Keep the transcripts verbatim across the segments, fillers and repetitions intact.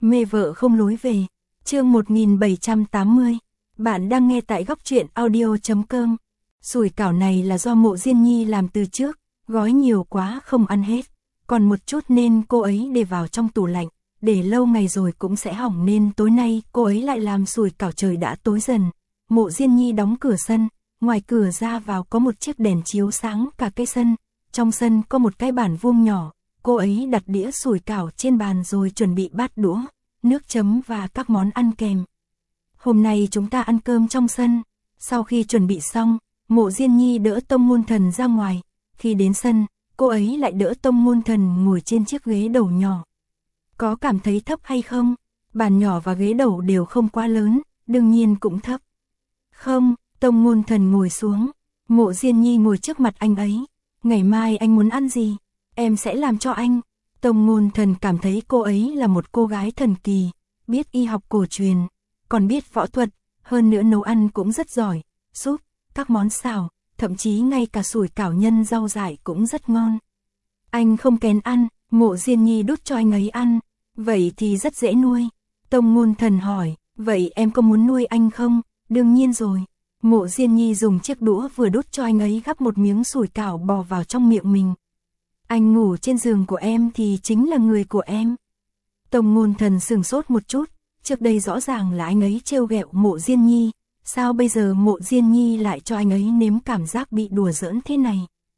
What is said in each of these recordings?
Mê vợ không lối về. Chương một nghìn bảy trăm tám mươi. Bạn đang nghe tại góc truyện audio chấm com. Sủi cảo này là do Mộ Diên Nhi làm từ trước, gói nhiều quá không ăn hết, còn một chút nên cô ấy để vào trong tủ lạnh, để lâu ngày rồi cũng sẽ hỏng nên tối nay cô ấy lại làm sủi cảo. Trời đã tối dần. Mộ Diên Nhi đóng cửa sân, ngoài cửa ra vào có một chiếc đèn chiếu sáng cả cái sân, trong sân có một cái bàn vuông nhỏ, cô ấy đặt đĩa sủi cảo trên bàn rồi chuẩn bị bát đũa, nước chấm và các món ăn kèm. Hôm nay chúng ta ăn cơm trong sân. Sau khi chuẩn bị xong, Mộ Diên Nhi đỡ Tông Ngôn Thần ra ngoài. Khi đến sân, cô ấy lại đỡ Tông Ngôn Thần ngồi trên chiếc ghế đầu nhỏ. Có cảm thấy thấp hay không? Bàn nhỏ và ghế đầu đều không quá lớn, đương nhiên cũng thấp. Không, Tông Ngôn Thần ngồi xuống. Mộ Diên Nhi ngồi trước mặt anh ấy. Ngày mai anh muốn ăn gì? Em sẽ làm cho anh. Tông Ngôn Thần cảm thấy cô ấy là một cô gái thần kỳ, biết y học cổ truyền, còn biết võ thuật, hơn nữa nấu ăn cũng rất giỏi, súp, các món xào, thậm chí ngay cả sủi cảo nhân rau dại cũng rất ngon. Anh không kén ăn, Mộ Diên Nhi đút cho anh ấy ăn, vậy thì rất dễ nuôi. Tông Ngôn Thần hỏi, vậy em có muốn nuôi anh không? Đương nhiên rồi. Mộ Diên Nhi dùng chiếc đũa vừa đút cho anh ấy gắp một miếng sủi cảo bò vào trong miệng mình. Anh ngủ trên giường của em thì chính là người của em. Tông Ngôn Thần sửng sốt một chút, trước đây rõ ràng là anh ấy trêu ghẹo Mộ Diên Nhi, sao bây giờ Mộ Diên Nhi lại cho anh ấy nếm cảm giác bị đùa giỡn thế này?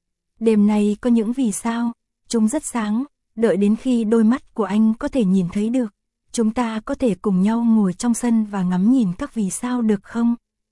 Đêm nay có những vì sao, chúng rất sáng, đợi đến khi đôi mắt của anh có thể nhìn thấy được, chúng ta có thể cùng nhau ngồi trong sân và ngắm nhìn các vì sao được không?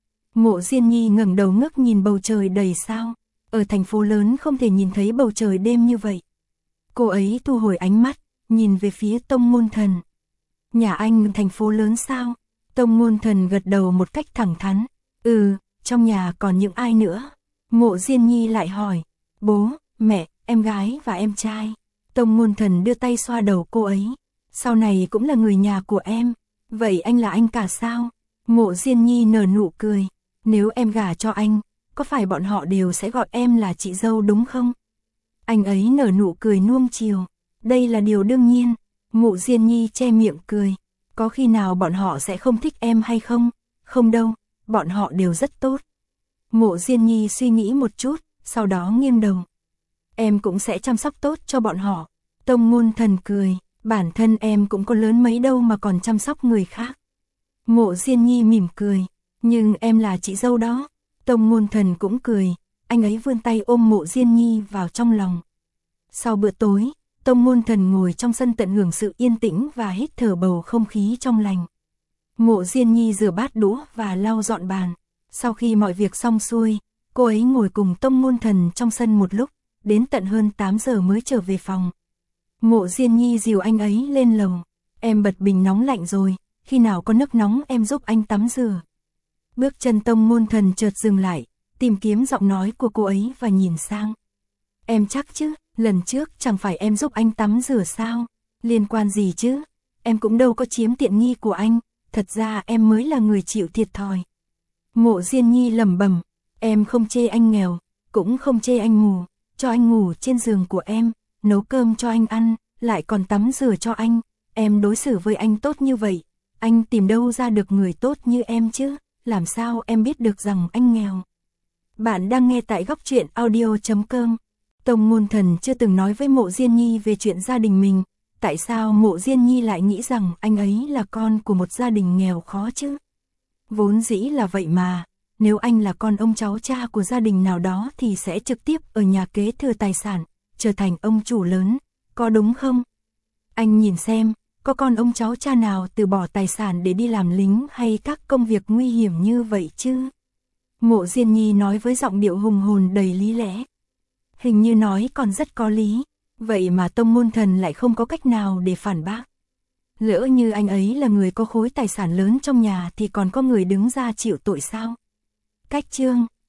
Mộ Diên Nhi ngẩng đầu ngước nhìn bầu trời đầy sao. Ở thành phố lớn không thể nhìn thấy bầu trời đêm như vậy. Cô ấy thu hồi ánh mắt, nhìn về phía Tông Ngôn Thần. Nhà anh thành phố lớn sao? Tông Ngôn Thần gật đầu một cách thẳng thắn. Ừ, trong nhà còn những ai nữa? Mộ Diên Nhi lại hỏi. Bố, mẹ, em gái và em trai. Tông Ngôn Thần đưa tay xoa đầu cô ấy. Sau này cũng là người nhà của em. Vậy anh là anh cả sao? Mộ Diên Nhi nở nụ cười. Nếu em gả cho anh, có phải bọn họ đều sẽ gọi em là chị dâu đúng không? Anh ấy nở nụ cười nuông chiều. Đây là điều đương nhiên. Mộ Diên Nhi che miệng cười. Có khi nào bọn họ sẽ không thích em hay không? Không đâu, bọn họ đều rất tốt. Mộ Diên Nhi suy nghĩ một chút, sau đó nghiêng đầu. Em cũng sẽ chăm sóc tốt cho bọn họ. Tông Ngôn Thần cười. Bản thân em cũng có lớn mấy đâu mà còn chăm sóc người khác. Mộ Diên Nhi mỉm cười. Nhưng em là chị dâu đó. Tông Ngôn Thần cũng cười, anh ấy vươn tay ôm Mộ Diên Nhi vào trong lòng. Sau bữa tối, Tông Ngôn Thần ngồi trong sân tận hưởng sự yên tĩnh và hít thở bầu không khí trong lành. Mộ Diên Nhi rửa bát đũa và lau dọn bàn. Sau khi mọi việc xong xuôi, cô ấy ngồi cùng Tông Ngôn Thần trong sân một lúc, đến tận hơn tám giờ mới trở về phòng. Mộ Diên Nhi dìu anh ấy lên lầu. Em bật bình nóng lạnh rồi, khi nào có nước nóng em giúp anh tắm rửa. Bước chân Tông Ngôn Thần chợt dừng lại, tìm kiếm giọng nói của cô ấy và nhìn sang. Em chắc chứ, lần trước chẳng phải em giúp anh tắm rửa sao? Liên quan gì chứ? Em cũng đâu có chiếm tiện nghi của anh, thật ra em mới là người chịu thiệt thòi. Mộ Diên Nhi lẩm bẩm, em không chê anh nghèo, cũng không chê anh mù, cho anh ngủ trên giường của em, nấu cơm cho anh ăn, lại còn tắm rửa cho anh, em đối xử với anh tốt như vậy, anh tìm đâu ra được người tốt như em chứ? Làm sao em biết được rằng anh nghèo? Bạn đang nghe tại góc truyện audio chấm com. Tông Ngôn Thần chưa từng nói với Mộ Diên Nhi về chuyện gia đình mình. Tại sao Mộ Diên Nhi lại nghĩ rằng anh ấy là con của một gia đình nghèo khó chứ? Vốn dĩ là vậy mà, nếu anh là con ông cháu cha của gia đình nào đó thì sẽ trực tiếp ở nhà kế thừa tài sản, trở thành ông chủ lớn, có đúng không? Anh nhìn xem, có con ông cháu cha nào từ bỏ tài sản để đi làm lính hay các công việc nguy hiểm như vậy chứ? Mộ Diên Nhi nói với giọng điệu hùng hồn đầy lý lẽ. Hình như nói còn rất có lý, vậy mà Tông Ngôn Thần lại không có cách nào để phản bác. Lỡ như anh ấy là người có khối tài sản lớn trong nhà thì còn có người đứng ra chịu tội sao? Cách chương